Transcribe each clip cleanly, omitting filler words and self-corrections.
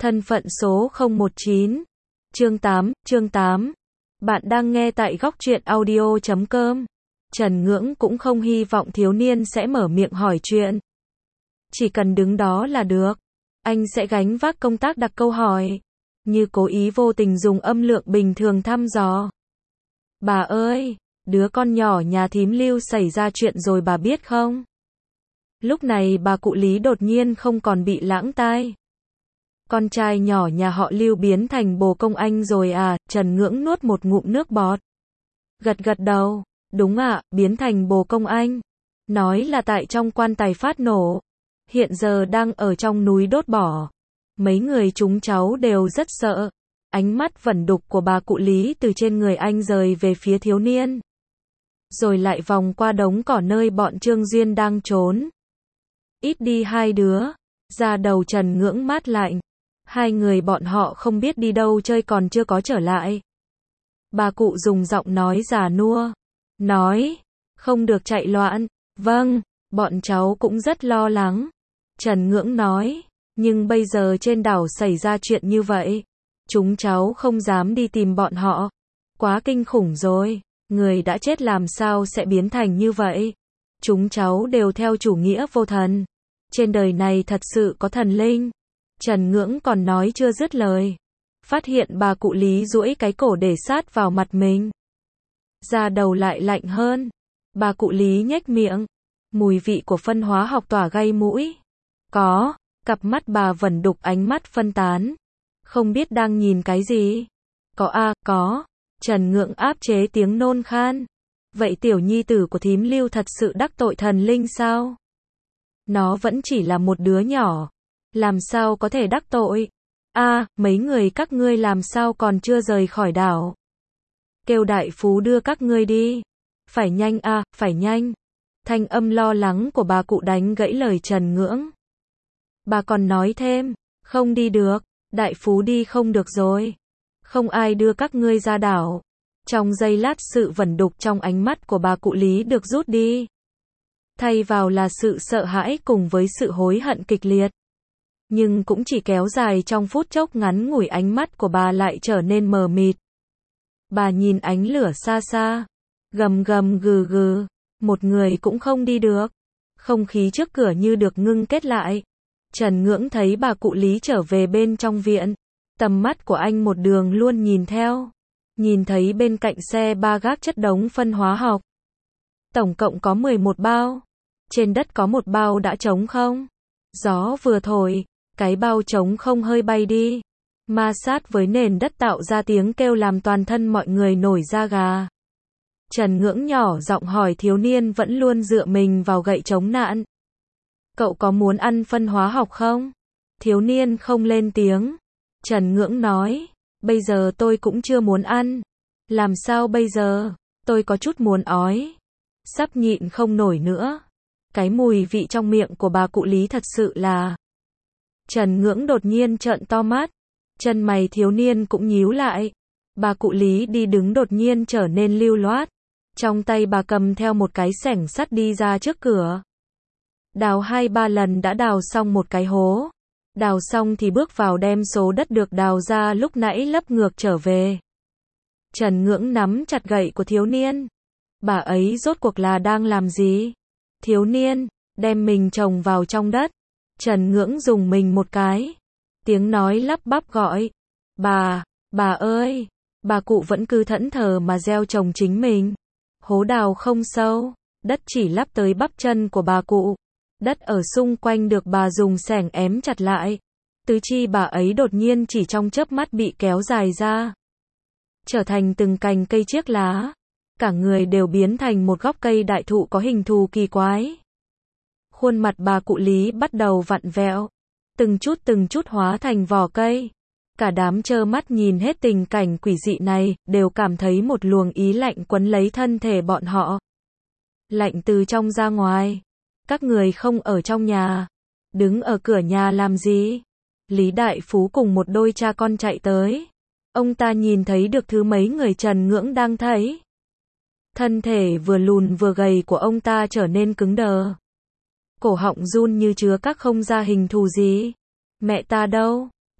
Thân phận số 019. Chương 8. Bạn đang nghe tại góc truyện audio.com. Trần Ngưỡng cũng không hy vọng thiếu niên sẽ mở miệng hỏi chuyện. Chỉ cần đứng đó là được. Anh sẽ gánh vác công tác đặt câu hỏi. Như cố ý vô tình dùng âm lượng bình thường thăm dò. Bà ơi, đứa con nhỏ nhà thím Lưu xảy ra chuyện rồi bà biết không? Lúc này bà cụ Lý đột nhiên không còn bị lãng tai. Con trai nhỏ nhà họ Lưu biến thành bồ công anh rồi à? Trần Ngưỡng nuốt một ngụm nước bọt. Gật đầu, đúng ạ, biến thành bồ công anh. Nói là tại trong quan tài phát nổ. Hiện giờ đang ở trong núi đốt bỏ. Mấy người chúng cháu đều rất sợ. Ánh mắt vẩn đục của bà cụ Lý từ trên người anh rời về phía thiếu niên. Rồi lại vòng qua đống cỏ nơi bọn Trương Duyên đang trốn. Ít đi hai đứa. Da đầu Trần Ngưỡng mát lạnh. Hai người bọn họ không biết đi đâu chơi còn chưa có trở lại. Bà cụ dùng giọng nói già nua. Nói, không được chạy loạn. Vâng, bọn cháu cũng rất lo lắng. Trần Ngưỡng nói, nhưng bây giờ trên đảo xảy ra chuyện như vậy. Chúng cháu không dám đi tìm bọn họ. Quá kinh khủng rồi. Người đã chết làm sao sẽ biến thành như vậy? Chúng cháu đều theo chủ nghĩa vô thần. Trên đời này thật sự có thần linh. Trần Ngưỡng còn nói chưa dứt lời. Phát hiện bà cụ Lý duỗi cái cổ để sát vào mặt mình. Da đầu lại lạnh hơn. Bà cụ Lý nhếch miệng. Mùi vị của phân hóa học tỏa gây mũi. Có. Cặp mắt bà vẩn đục ánh mắt phân tán. Không biết đang nhìn cái gì. Có à, có. Trần Ngưỡng áp chế tiếng nôn khan. Vậy tiểu nhi tử của thím Lưu thật sự đắc tội thần linh sao? Nó vẫn chỉ là một đứa nhỏ. Làm sao có thể đắc tội? À, mấy người các ngươi làm sao còn chưa rời khỏi đảo? Kêu đại phú đưa các ngươi đi. Phải nhanh à, phải nhanh. Thanh âm lo lắng của bà cụ đánh gãy lời Trần Ngưỡng. Bà còn nói thêm, không đi được, đại phú đi không được rồi. Không ai đưa các ngươi ra đảo. Trong giây lát sự vẩn đục trong ánh mắt của bà cụ Lý được rút đi. Thay vào là sự sợ hãi cùng với sự hối hận kịch liệt. Nhưng cũng chỉ kéo dài trong phút chốc ngắn ngủi, ánh mắt của bà lại trở nên mờ mịt. Bà nhìn ánh lửa xa xa. Gầm gừ gừ. Một người cũng không đi được. Không khí trước cửa như được ngưng kết lại. Trần Ngưỡng thấy bà cụ Lý trở về bên trong viện. Tầm mắt của anh một đường luôn nhìn theo. Nhìn thấy bên cạnh xe ba gác chất đống phân hóa học. Tổng cộng có 11 bao. Trên đất có một bao đã trống không. Gió vừa thổi, cái bao trống không hơi bay đi. Ma sát với nền đất tạo ra tiếng kêu làm toàn thân mọi người nổi da gà. Trần Ngưỡng nhỏ giọng hỏi thiếu niên vẫn luôn dựa mình vào gậy chống nạn. Cậu có muốn ăn phân hóa học không? Thiếu niên không lên tiếng. Trần Ngưỡng nói, bây giờ tôi cũng chưa muốn ăn. Làm sao bây giờ? Tôi có chút muốn ói. Sắp nhịn không nổi nữa. Cái mùi vị trong miệng của bà cụ Lý thật sự là... Trần Ngưỡng đột nhiên trợn to mắt. Chân mày thiếu niên cũng nhíu lại. Bà cụ Lý đi đứng đột nhiên trở nên lưu loát. Trong tay bà cầm theo một cái xẻng sắt đi ra trước cửa. Đào 2-3 lần đã đào xong một cái hố. Đào xong thì bước vào đem số đất được đào ra lúc nãy lấp ngược trở về. Trần Ngưỡng nắm chặt gậy của thiếu niên. Bà ấy rốt cuộc là đang làm gì? Thiếu niên, đem mình trồng vào trong đất. Trần Ngưỡng dùng mình một cái. Tiếng nói lắp bắp gọi. Bà ơi. Bà cụ vẫn cứ thẫn thờ mà gieo trồng chính mình. Hố đào không sâu. Đất chỉ lắp tới bắp chân của bà cụ. Đất ở xung quanh được bà dùng xẻng ém chặt lại. Tứ chi bà ấy đột nhiên chỉ trong chớp mắt bị kéo dài ra. Trở thành từng cành cây chiếc lá. Cả người đều biến thành một gốc cây đại thụ có hình thù kỳ quái. Khuôn mặt bà cụ Lý bắt đầu vặn vẹo. Từng chút hóa thành vỏ cây. Cả đám trơ mắt nhìn hết tình cảnh quỷ dị này, đều cảm thấy một luồng ý lạnh quấn lấy thân thể bọn họ. Lạnh từ trong ra ngoài. Các người không ở trong nhà. Đứng ở cửa nhà làm gì? Lý Đại Phú cùng một đôi cha con chạy tới. Ông ta nhìn thấy được thứ mấy người Trần Ngưỡng đang thấy. Thân thể vừa lùn vừa gầy của ông ta trở nên cứng đờ. Cổ họng run như chứa các không ra hình thù gì. Mẹ ta đâu?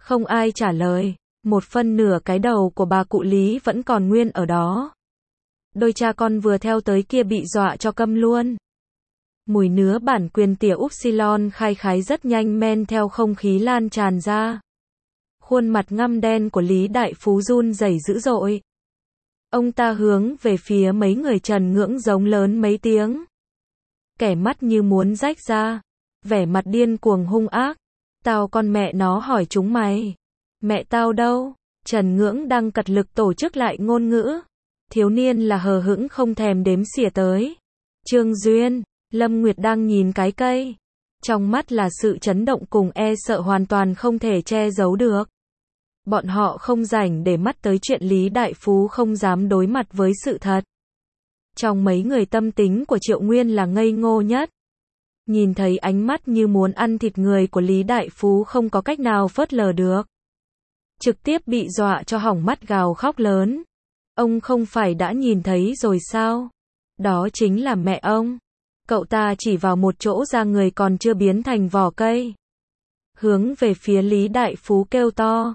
Không ai trả lời. Một phân nửa cái đầu của bà cụ Lý vẫn còn nguyên ở đó. Đôi cha con vừa theo tới kia bị dọa cho câm luôn. Mùi nứa bản quyền tỉa Upsilon khai khái rất nhanh men theo không khí lan tràn ra. Khuôn mặt ngăm đen của Lý Đại Phú run rẩy dữ dội. Ông ta hướng về phía mấy người Trần Ngưỡng giống lớn mấy tiếng. Kẻ mắt như muốn rách ra. Vẻ mặt điên cuồng hung ác. Tao con mẹ nó hỏi chúng mày. Mẹ tao đâu? Trần Ngưỡng đang cật lực tổ chức lại ngôn ngữ. Thiếu niên là hờ hững không thèm đếm xỉa tới. Trương Duyên, Lâm Nguyệt đang nhìn cái cây. Trong mắt là sự chấn động cùng e sợ hoàn toàn không thể che giấu được. Bọn họ không rảnh để mắt tới chuyện Lý Đại Phú không dám đối mặt với sự thật. Trong mấy người tâm tính của Triệu Nguyên là ngây ngô nhất. Nhìn thấy ánh mắt như muốn ăn thịt người của Lý Đại Phú không có cách nào phớt lờ được. Trực tiếp bị dọa cho hỏng mắt gào khóc lớn. Ông không phải đã nhìn thấy rồi sao? Đó chính là mẹ ông. Cậu ta chỉ vào một chỗ da người còn chưa biến thành vỏ cây. Hướng về phía Lý Đại Phú kêu to.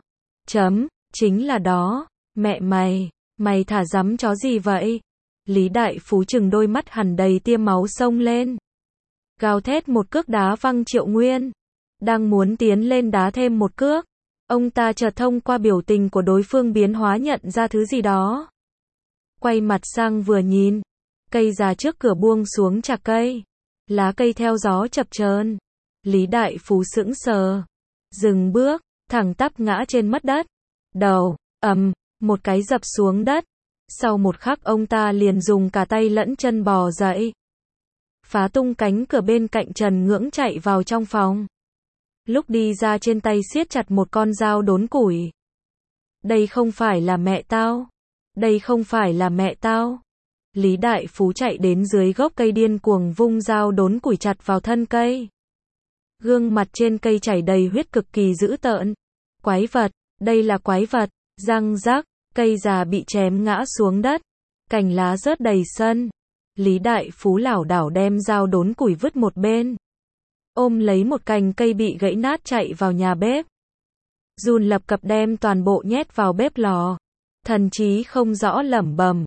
Chính là đó. Mẹ mày thả dắm chó gì vậy? Lý Đại Phú chừng đôi mắt hằn đầy tia máu xông lên. Gào thét một cước đá văng Triệu Nguyên. Đang muốn tiến lên đá thêm một cước. Ông ta chợt thông qua biểu tình của đối phương biến hóa nhận ra thứ gì đó. Quay mặt sang vừa nhìn. Cây già trước cửa buông xuống chạc cây. Lá cây theo gió chập chờn. Lý Đại Phú sững sờ. Dừng bước, thẳng tắp ngã trên mất đất. Đầu, một cái dập xuống đất. Sau một khắc ông ta liền dùng cả tay lẫn chân bò dậy. Phá tung cánh cửa bên cạnh Trần Ngưỡng chạy vào trong phòng. Lúc đi ra trên tay siết chặt một con dao đốn củi. Đây không phải là mẹ tao. Đây không phải là mẹ tao. Lý Đại Phú chạy đến dưới gốc cây điên cuồng vung dao đốn củi chặt vào thân cây. Gương mặt trên cây chảy đầy huyết cực kỳ dữ tợn. Quái vật, đây là quái vật. Răng rắc, cây già bị chém ngã xuống đất. Cành lá rớt đầy sân. Lý Đại Phú lảo đảo đem dao đốn củi vứt một bên. Ôm lấy một cành cây bị gãy nát chạy vào nhà bếp. Run lập cập đem toàn bộ nhét vào bếp lò. Thần trí không rõ lẩm bẩm.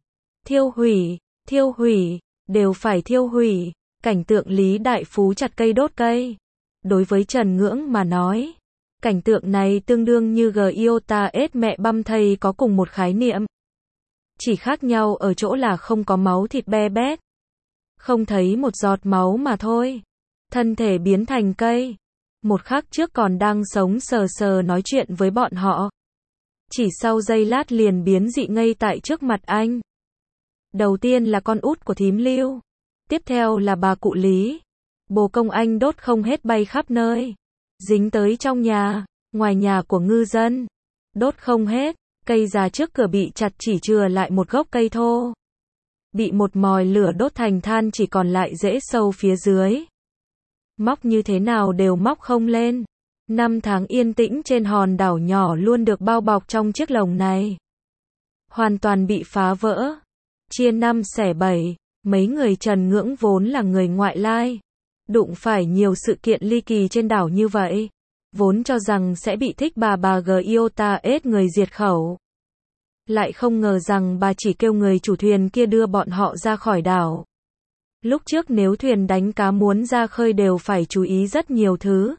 Thiêu hủy, đều phải thiêu hủy. Cảnh tượng Lý Đại Phú chặt cây đốt cây. Đối với Trần Ngưỡng mà nói, cảnh tượng này tương đương như Giota S mẹ băm thây có cùng một khái niệm. Chỉ khác nhau ở chỗ là không có máu thịt be bét. Không thấy một giọt máu mà thôi. Thân thể biến thành cây. Một khắc trước còn đang sống sờ sờ nói chuyện với bọn họ. Chỉ sau giây lát liền biến dị ngây tại trước mặt anh. Đầu tiên là con út của thím Lưu. Tiếp theo là bà cụ Lý. Bồ công anh đốt không hết bay khắp nơi. Dính tới trong nhà, ngoài nhà của ngư dân. Đốt không hết, cây già trước cửa bị chặt chỉ chừa lại một gốc cây thô. Bị một mồi lửa đốt thành than chỉ còn lại rễ sâu phía dưới. Móc như thế nào đều móc không lên. 5 tháng yên tĩnh trên hòn đảo nhỏ luôn được bao bọc trong chiếc lồng này. Hoàn toàn bị phá vỡ. Chia 5 xẻ 7, mấy người Trần Ngưỡng vốn là người ngoại lai. Đụng phải nhiều sự kiện ly kỳ trên đảo như vậy. Vốn cho rằng sẽ bị thích bà Giota S người diệt khẩu. Lại không ngờ rằng bà chỉ kêu người chủ thuyền kia đưa bọn họ ra khỏi đảo. Lúc trước nếu thuyền đánh cá muốn ra khơi đều phải chú ý rất nhiều thứ.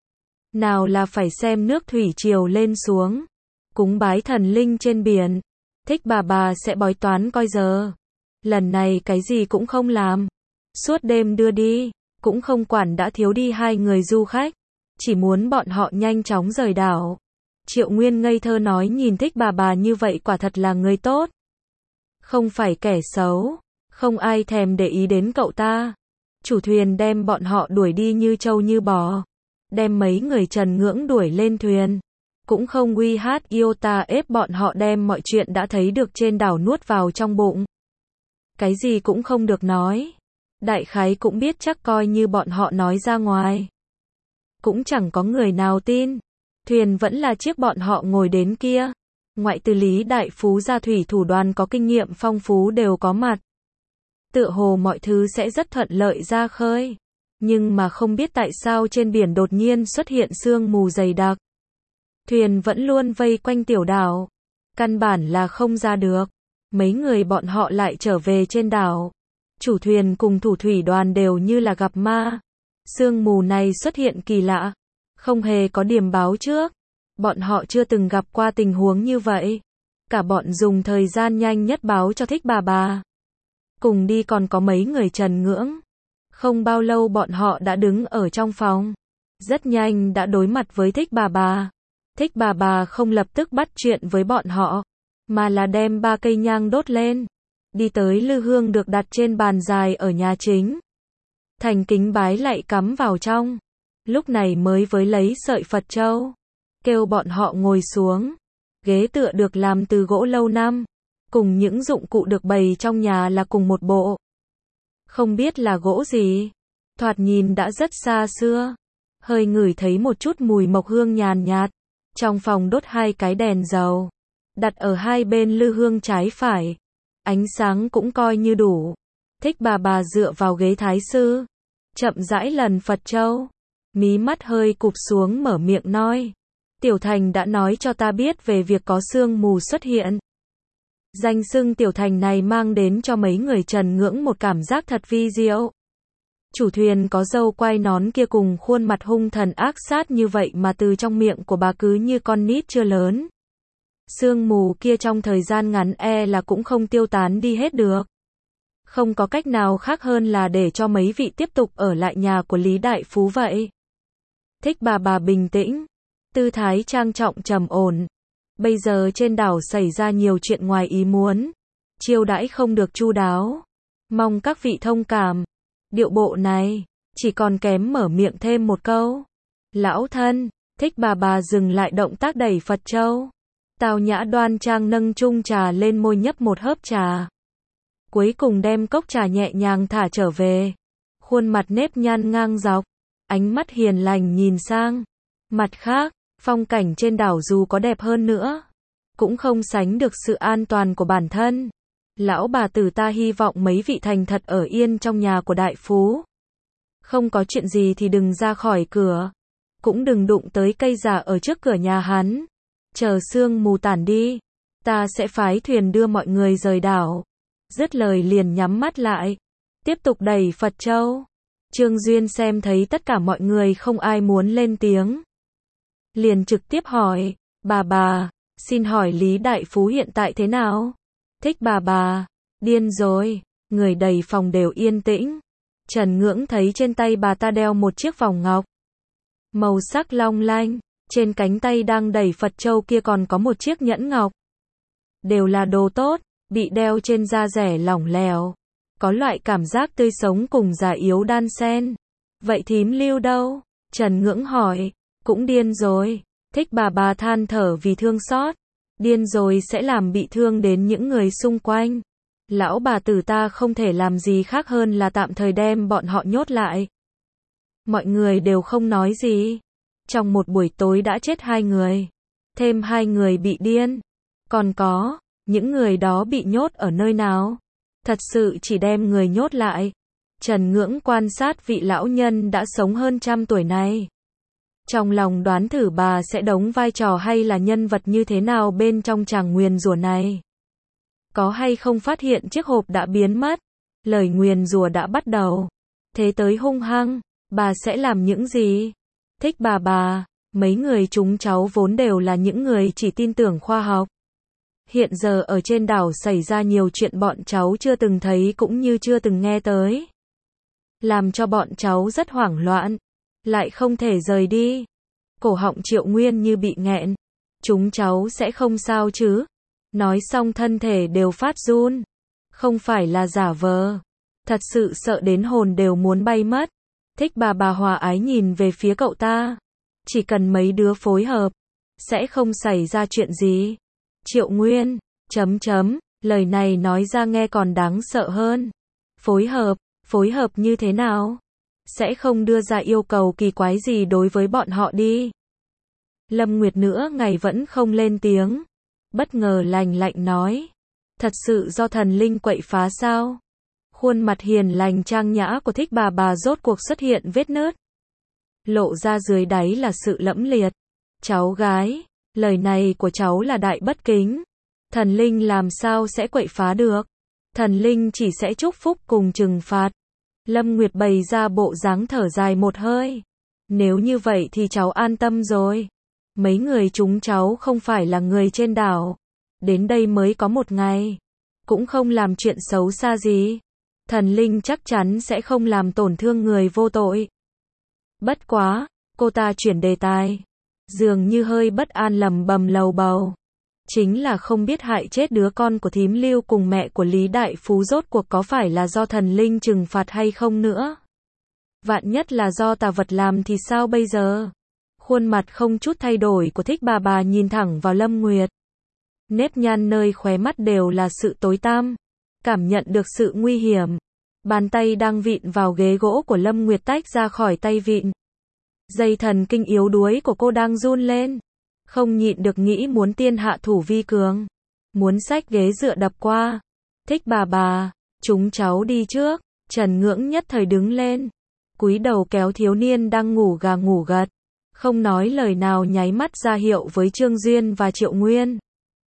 Nào là phải xem nước thủy triều lên xuống. Cúng bái thần linh trên biển. Thích bà sẽ bói toán coi giờ. Lần này cái gì cũng không làm. Suốt đêm đưa đi. Cũng không quản đã thiếu đi 2 người du khách. Chỉ muốn bọn họ nhanh chóng rời đảo. Triệu Nguyên ngây thơ nói nhìn thích bà như vậy quả thật là người tốt. Không phải kẻ xấu. Không ai thèm để ý đến cậu ta. Chủ thuyền đem bọn họ đuổi đi như trâu như bò. Đem mấy người Trần Ngưỡng đuổi lên thuyền. Cũng không uy hát iota ép bọn họ đem mọi chuyện đã thấy được trên đảo nuốt vào trong bụng. Cái gì cũng không được nói. Đại khái cũng biết chắc coi như bọn họ nói ra ngoài. Cũng chẳng có người nào tin. Thuyền vẫn là chiếc bọn họ ngồi đến kia. Ngoại trừ Lý Đại Phú ra thủy thủ đoàn có kinh nghiệm phong phú đều có mặt. Tựa hồ mọi thứ sẽ rất thuận lợi ra khơi. Nhưng mà không biết tại sao trên biển đột nhiên xuất hiện sương mù dày đặc. Thuyền vẫn luôn vây quanh tiểu đảo. Căn bản là không ra được. Mấy người bọn họ lại trở về trên đảo. Chủ thuyền cùng thủ thủy đoàn đều như là gặp ma. Sương mù này xuất hiện kỳ lạ. Không hề có điểm báo trước. Bọn họ chưa từng gặp qua tình huống như vậy. Cả bọn dùng thời gian nhanh nhất báo cho Thích Bà. Cùng đi còn có mấy người Trần Ngưỡng. Không bao lâu bọn họ đã đứng ở trong phòng. Rất nhanh đã đối mặt với Thích Bà. Thích Bà không lập tức bắt chuyện với bọn họ, mà là đem 3 cây nhang đốt lên. Đi tới lư hương được đặt trên bàn dài ở nhà chính. Thành kính bái lạy cắm vào trong. Lúc này mới với lấy sợi Phật châu. Kêu bọn họ ngồi xuống. Ghế tựa được làm từ gỗ lâu năm. Cùng những dụng cụ được bày trong nhà là cùng một bộ. Không biết là gỗ gì. Thoạt nhìn đã rất xa xưa. Hơi ngửi thấy một chút mùi mộc hương nhàn nhạt. Trong phòng đốt 2 cái đèn dầu. Đặt ở hai bên lư hương trái phải. Ánh sáng cũng coi như đủ. Thích Bà dựa vào ghế thái sư. Chậm rãi lần Phật châu. Mí mắt hơi cụp xuống mở miệng nói. Tiểu Thành đã nói cho ta biết về việc có sương mù xuất hiện. Danh xưng Tiểu Thành này mang đến cho mấy người Trần Ngưỡng một cảm giác thật vi diệu. Chủ thuyền có râu quai nón kia cùng khuôn mặt hung thần ác sát như vậy mà từ trong miệng của bà cứ như con nít chưa lớn. Sương mù kia trong thời gian ngắn là cũng không tiêu tán đi hết được. Không có cách nào khác hơn là để cho mấy vị tiếp tục ở lại nhà của Lý Đại Phú vậy. Thích Bà bình tĩnh, tư thái trang trọng trầm ổn. Bây giờ trên đảo xảy ra nhiều chuyện ngoài ý muốn. Chiêu đãi không được chu đáo. Mong các vị thông cảm. Điệu bộ này, chỉ còn kém mở miệng thêm một câu. Lão thân, Thích Bà dừng lại động tác đẩy Phật châu. Tào nhã đoan trang nâng chung trà lên môi nhấp một hớp trà. Cuối cùng đem cốc trà nhẹ nhàng thả trở về. Khuôn mặt nếp nhăn ngang dọc. Ánh mắt hiền lành nhìn sang. Mặt khác, phong cảnh trên đảo dù có đẹp hơn nữa, cũng không sánh được sự an toàn của bản thân. Lão bà tử ta hy vọng mấy vị thành thật ở yên trong nhà của đại phú. Không có chuyện gì thì đừng ra khỏi cửa. Cũng đừng đụng tới cây già ở trước cửa nhà hắn. Chờ sương mù tản đi, ta sẽ phái thuyền đưa mọi người rời đảo. Dứt lời liền nhắm mắt lại. Tiếp tục đẩy Phật châu. Trương Duyên xem thấy tất cả mọi người không ai muốn lên tiếng. Liền trực tiếp hỏi, bà, xin hỏi Lý Đại Phú hiện tại thế nào? Thích Bà, điên rồi, người đầy phòng đều yên tĩnh. Trần Ngưỡng thấy trên tay bà ta đeo một chiếc vòng ngọc. Màu sắc long lanh, trên cánh tay đang đẩy Phật châu kia còn có một chiếc nhẫn ngọc. Đều là đồ tốt, bị đeo trên da rẻ lỏng lẻo. Có loại cảm giác tươi sống cùng già yếu đan xen. Vậy thím Lưu đâu? Trần Ngưỡng hỏi. Cũng điên rồi. Thích Bà than thở vì thương xót. Điên rồi sẽ làm bị thương đến những người xung quanh. Lão bà tử ta không thể làm gì khác hơn là tạm thời đem bọn họ nhốt lại. Mọi người đều không nói gì. Trong một buổi tối đã chết 2 người. Thêm 2 người bị điên. Còn có, những người đó bị nhốt ở nơi nào? Thật sự chỉ đem người nhốt lại. Trần Ngưỡng quan sát vị lão nhân đã sống hơn 100 tuổi này. Trong lòng đoán thử bà sẽ đóng vai trò hay là nhân vật như thế nào bên trong tràng nguyền rủa này. Có hay không phát hiện chiếc hộp đã biến mất. Lời nguyền rủa đã bắt đầu. Thế tới hung hăng, bà sẽ làm những gì? Thích Bà, mấy người chúng cháu vốn đều là những người chỉ tin tưởng khoa học. Hiện giờ ở trên đảo xảy ra nhiều chuyện bọn cháu chưa từng thấy cũng như chưa từng nghe tới. Làm cho bọn cháu rất hoảng loạn. Lại không thể rời đi. Cổ họng Triệu Nguyên như bị nghẹn. Chúng cháu sẽ không sao chứ? Nói xong thân thể đều phát run. Không phải là giả vờ. Thật sự sợ đến hồn đều muốn bay mất. Thích Bà hòa ái nhìn về phía cậu ta. Chỉ cần mấy đứa phối hợp, sẽ không xảy ra chuyện gì. Triệu Nguyên, lời này nói ra nghe còn đáng sợ hơn. Phối hợp như thế nào? Sẽ không đưa ra yêu cầu kỳ quái gì đối với bọn họ đi. Lâm Nguyệt nữa ngày vẫn không lên tiếng. Bất ngờ lạnh nói. Thật sự do thần linh quậy phá sao? Khuôn mặt hiền lành trang nhã của Thích Bà rốt cuộc xuất hiện vết nứt. Lộ ra dưới đáy là sự lẫm liệt. Cháu gái, Lời này của cháu là đại bất kính. Thần linh làm sao sẽ quậy phá được. Thần linh chỉ sẽ chúc phúc cùng trừng phạt. Lâm Nguyệt bày ra bộ dáng thở dài một hơi. Nếu như vậy thì cháu an tâm rồi. Mấy người chúng cháu không phải là người trên đảo. Đến đây mới có một ngày. Cũng không làm chuyện xấu xa gì. Thần linh chắc chắn sẽ không làm tổn thương người vô tội. Bất quá, cô ta chuyển đề tài. Dường như hơi bất an lẩm bẩm lầu bầu. Chính là không biết hại chết đứa con của thím Lưu cùng mẹ của Lý Đại Phú rốt cuộc có phải là do thần linh trừng phạt hay không nữa. Vạn nhất là do tà vật làm thì sao bây giờ? Khuôn mặt không chút thay đổi của Thích bà nhìn thẳng vào Lâm Nguyệt. Nếp nhăn nơi khóe mắt đều là sự tối tăm. Cảm nhận được sự nguy hiểm. Bàn tay đang vịn vào ghế gỗ của Lâm Nguyệt tách ra khỏi tay vịn. Dây thần kinh yếu đuối của cô đang run lên. Không nhịn được nghĩ muốn tiên hạ thủ vi cường. Muốn xách ghế dựa đập qua. Thích bà, chúng cháu đi trước. Trần Ngưỡng nhất thời đứng lên. Cúi đầu kéo thiếu niên đang ngủ gà ngủ gật. Không nói lời nào nháy mắt ra hiệu với Trương Duyên và Triệu Nguyên.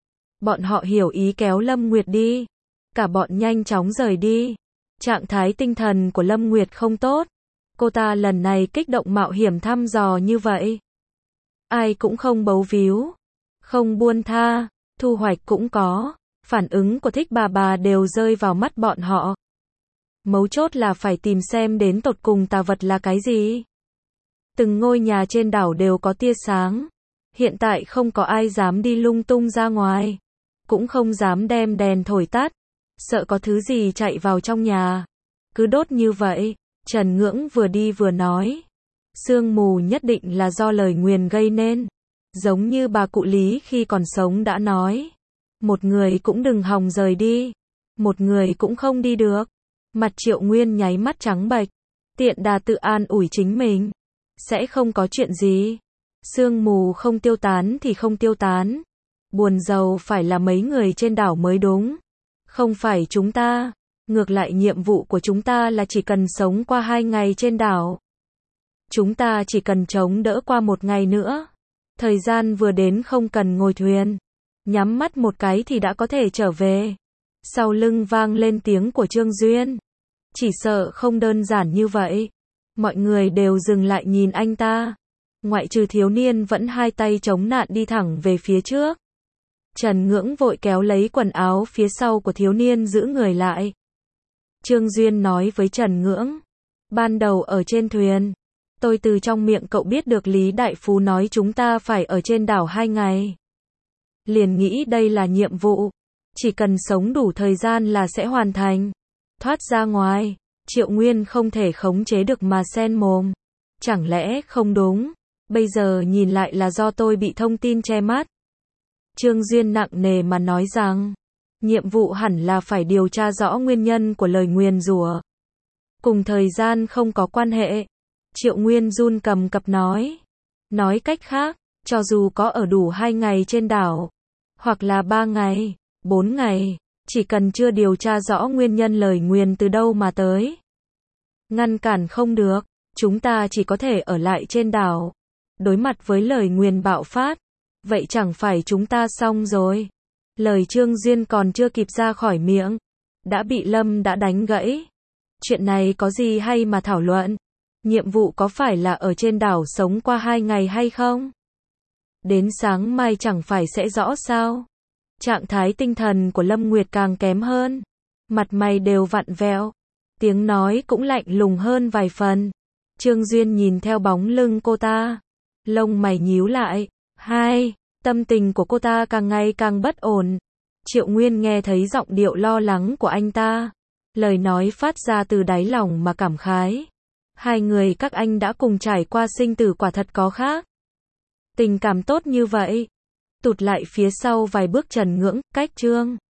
Bọn họ hiểu ý kéo Lâm Nguyệt đi. Cả bọn nhanh chóng rời đi. Trạng thái tinh thần của Lâm Nguyệt không tốt. Cô ta lần này kích động mạo hiểm thăm dò như vậy. Ai cũng không bấu víu. Không buông tha. Thu hoạch cũng có. Phản ứng của Thích bà đều rơi vào mắt bọn họ. Mấu chốt là phải tìm xem đến tột cùng tà vật là cái gì. Từng ngôi nhà trên đảo đều có tia sáng. Hiện tại không có ai dám đi lung tung ra ngoài. Cũng không dám đem đèn thổi tắt. Sợ có thứ gì chạy vào trong nhà. Cứ đốt như vậy. Trần Ngưỡng vừa đi vừa nói. Sương mù nhất định là do lời nguyền gây nên. Giống như bà cụ Lý khi còn sống đã nói. Một người cũng đừng hòng rời đi. Một người cũng không đi được. Mặt Triệu Nguyên nháy mắt trắng bệch. Tiện đà tự an ủi chính mình. Sẽ không có chuyện gì. Sương mù không tiêu tán thì không tiêu tán. Buồn rầu phải là mấy người trên đảo mới đúng. Không phải chúng ta. Ngược lại nhiệm vụ của chúng ta là chỉ cần sống qua 2 ngày trên đảo. Chúng ta chỉ cần chống đỡ qua 1 ngày nữa. Thời gian vừa đến không cần ngồi thuyền. Nhắm mắt một cái thì đã có thể trở về. Sau lưng vang lên tiếng của Trương Duyên. Chỉ sợ không đơn giản như vậy. Mọi người đều dừng lại nhìn anh ta. Ngoại trừ thiếu niên vẫn hai tay chống nạn đi thẳng về phía trước. Trần Ngưỡng vội kéo lấy quần áo phía sau của thiếu niên giữ người lại. Trương Duyên nói với Trần Ngưỡng. Ban đầu ở trên thuyền. Tôi từ trong miệng cậu biết được Lý Đại Phú nói chúng ta phải ở trên đảo 2 ngày. Liền nghĩ đây là nhiệm vụ. Chỉ cần sống đủ thời gian là sẽ hoàn thành. Thoát ra ngoài. Triệu Nguyên không thể khống chế được mà sen mồm. Chẳng lẽ không đúng. Bây giờ nhìn lại là do tôi bị thông tin che mắt. Trương Duyên nặng nề mà nói rằng. Nhiệm vụ hẳn là phải điều tra rõ nguyên nhân của lời nguyền rủa. Cùng thời gian không có quan hệ. Triệu Nguyên run cầm cập nói. Nói cách khác, cho dù có ở đủ 2 ngày trên đảo. Hoặc là 3 ngày, 4 ngày. Chỉ cần chưa điều tra rõ nguyên nhân lời nguyền từ đâu mà tới. Ngăn cản không được. Chúng ta chỉ có thể ở lại trên đảo. Đối mặt với lời nguyền bạo phát. Vậy chẳng phải chúng ta xong rồi. Lời Trương Duyên còn chưa kịp ra khỏi miệng. Đã bị Lâm đã đánh gãy. Chuyện này có gì hay mà thảo luận. Nhiệm vụ có phải là ở trên đảo sống qua 2 ngày hay không? Đến sáng mai chẳng phải sẽ rõ sao? Trạng thái tinh thần của Lâm Nguyệt càng kém hơn. Mặt mày đều vặn vẹo. Tiếng nói cũng lạnh lùng hơn vài phần. Trương Duyên nhìn theo bóng lưng cô ta. Lông mày nhíu lại. Tâm tình của cô ta càng ngày càng bất ổn. Triệu Nguyên nghe thấy giọng điệu lo lắng của anh ta. Lời nói phát ra từ đáy lòng mà cảm khái. 2 người các anh đã cùng trải qua sinh tử quả thật có khác. Tình cảm tốt như vậy. Tụt lại phía sau vài bước Trần Ngưỡng, cách Trương